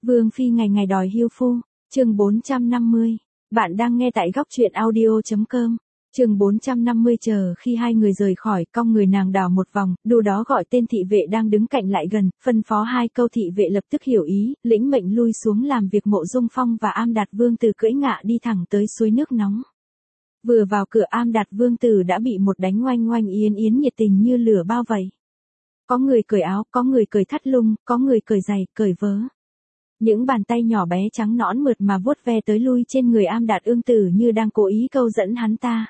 Vương phi ngày ngày đòi hiêu phu, chương 450. Bạn đang nghe tại góc truyện audio.com. Chương 450 chờ khi hai người rời khỏi, cong người nàng đảo một vòng, đu đó gọi tên thị vệ đang đứng cạnh lại gần, phân phó hai câu thị vệ lập tức hiểu ý, lĩnh mệnh lui xuống làm việc. Mộ Dung Phong và Am Đạt Vương Tử cưỡi ngạ đi thẳng tới suối nước nóng. Vừa vào cửa, Am Đạt Vương Tử đã bị một đánh oanh oanh yến yến nhiệt tình như lửa bao vây. Có người cởi áo, có người cởi thắt lưng, có người cởi giày, cởi vớ. Những bàn tay nhỏ bé trắng nõn mượt mà vuốt ve tới lui trên người Am Đạt Ương Tử như đang cố ý câu dẫn hắn ta.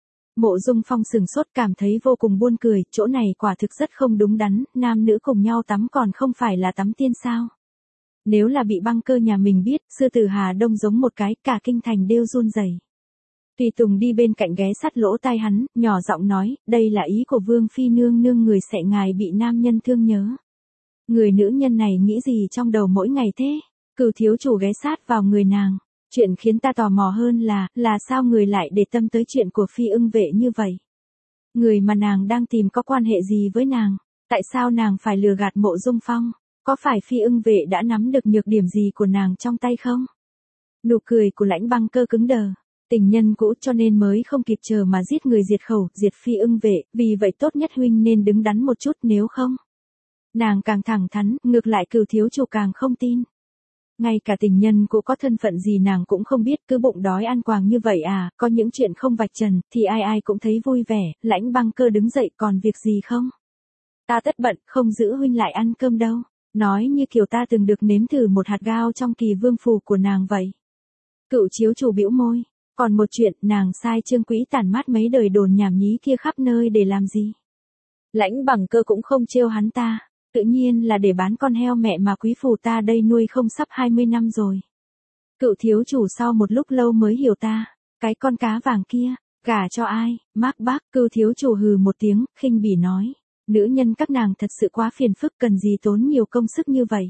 Mộ Dung Phong sừng sốt, cảm thấy vô cùng buồn cười, chỗ này quả thực rất không đúng đắn, nam nữ cùng nhau tắm còn không phải là tắm tiên sao? Nếu là bị băng cơ nhà mình biết, sư tử Hà Đông giống một cái, cả kinh thành đều run rẩy. Tùy Tùng đi bên cạnh ghé sát lỗ tai hắn, nhỏ giọng nói, đây là ý của Vương phi nương nương, người sẽ ngài bị nam nhân thương nhớ. Người nữ nhân này nghĩ gì trong đầu mỗi ngày thế? Cửu thiếu chủ ghé sát vào người nàng. Chuyện khiến ta tò mò hơn là sao người lại để tâm tới chuyện của Phi Ưng Vệ như vậy? Người mà nàng đang tìm có quan hệ gì với nàng? Tại sao nàng phải lừa gạt Mộ Dung Phong? Có phải Phi Ưng Vệ đã nắm được nhược điểm gì của nàng trong tay không? Nụ cười của Lãnh Băng Cơ cứng đờ. Tình nhân cũ cho nên mới không kịp chờ mà giết người diệt khẩu, diệt Phi Ưng Vệ, vì vậy tốt nhất huynh nên đứng đắn một chút, nếu không. Nàng càng thẳng thắn, ngược lại Cửu thiếu chủ càng không tin. Ngay cả tình nhân cũ có thân phận gì nàng cũng không biết, cứ bụng đói ăn quàng như vậy à? Có những chuyện không vạch trần thì ai ai cũng thấy vui vẻ. Lãnh Băng Cơ đứng dậy, còn việc gì không? Ta tất bận, không giữ huynh lại ăn cơm đâu. Nói như kiểu ta từng được nếm thử một hạt gao trong Kỳ Vương phủ của nàng vậy. Cựu chiếu chủ bĩu môi. Còn một chuyện, nàng sai Trương Quý tản mát mấy đời đồn nhảm nhí kia khắp nơi để làm gì? Lãnh Băng Cơ cũng không trêu hắn ta. Tự nhiên là để bán con heo mẹ mà quý phủ ta đây nuôi không sắp 20 năm rồi. Cựu thiếu chủ sau một lúc lâu mới hiểu ta. Cái con cá vàng kia, gả cho ai? Mác Bác. Cựu thiếu chủ hừ một tiếng, khinh bỉ nói. Nữ nhân các nàng thật sự quá phiền phức, cần gì tốn nhiều công sức như vậy.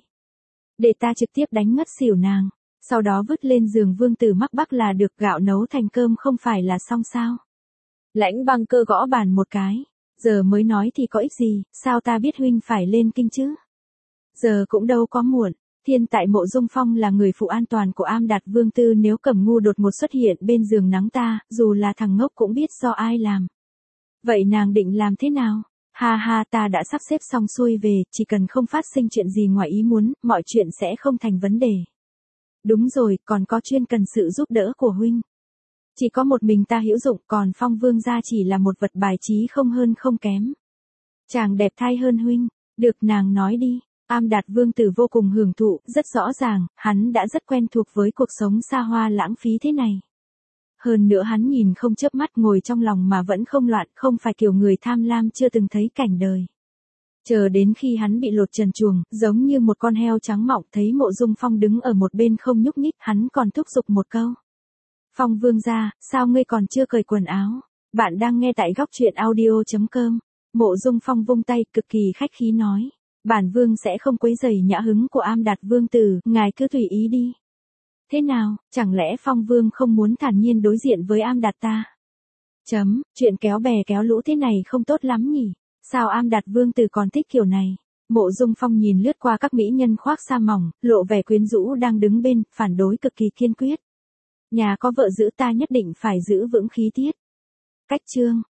Để ta trực tiếp đánh ngất xỉu nàng. Sau đó vứt lên giường Vương Tử Mác Bác là được, gạo nấu thành cơm không phải là xong sao? Lãnh Băng Cơ gõ bàn một cái. Giờ mới nói thì có ích gì, sao ta biết huynh phải lên kinh chứ? Giờ cũng đâu có muộn. Thiên tại Mộ Dung Phong là người phụ an toàn của Am Đạt Vương Tư, nếu Cẩm Ngu đột ngột xuất hiện bên giường nắng ta, dù là thằng ngốc cũng biết do ai làm. Vậy nàng định làm thế nào? Ha ha, ta đã sắp xếp xong xuôi về, chỉ cần không phát sinh chuyện gì ngoài ý muốn, mọi chuyện sẽ không thành vấn đề. Đúng rồi, còn có chuyên cần sự giúp đỡ của huynh. Chỉ có một mình ta hữu dụng, còn Phong Vương gia chỉ là một vật bài trí không hơn không kém. Chàng đẹp trai hơn huynh. Được, nàng nói đi. Am Đạt Vương Tử vô cùng hưởng thụ, rất rõ ràng, hắn đã rất quen thuộc với cuộc sống xa hoa lãng phí thế này. Hơn nữa hắn nhìn không chớp mắt, ngồi trong lòng mà vẫn không loạn, không phải kiểu người tham lam chưa từng thấy cảnh đời. Chờ đến khi hắn bị lột trần truồng, giống như một con heo trắng mọng, thấy Mộ Dung Phong đứng ở một bên không nhúc nhích, hắn còn thúc giục một câu. Phong Vương gia, sao ngươi còn chưa cởi quần áo? Bạn đang nghe tại góc truyện audio.com. Mộ Dung Phong vung tay, cực kỳ khách khí nói. Bản Vương sẽ không quấy rầy nhã hứng của Am Đạt Vương Tử, ngài cứ tùy ý đi. Thế nào, chẳng lẽ Phong Vương không muốn thản nhiên đối diện với Am Đạt ta? Chuyện kéo bè kéo lũ thế này không tốt lắm nhỉ? Sao Am Đạt Vương Tử còn thích kiểu này? Mộ Dung Phong nhìn lướt qua các mỹ nhân khoác sa mỏng, lộ vẻ quyến rũ đang đứng bên, phản đối cực kỳ kiên quyết. Nhà có vợ giữ ta nhất định phải giữ vững khí tiết. Cách chương.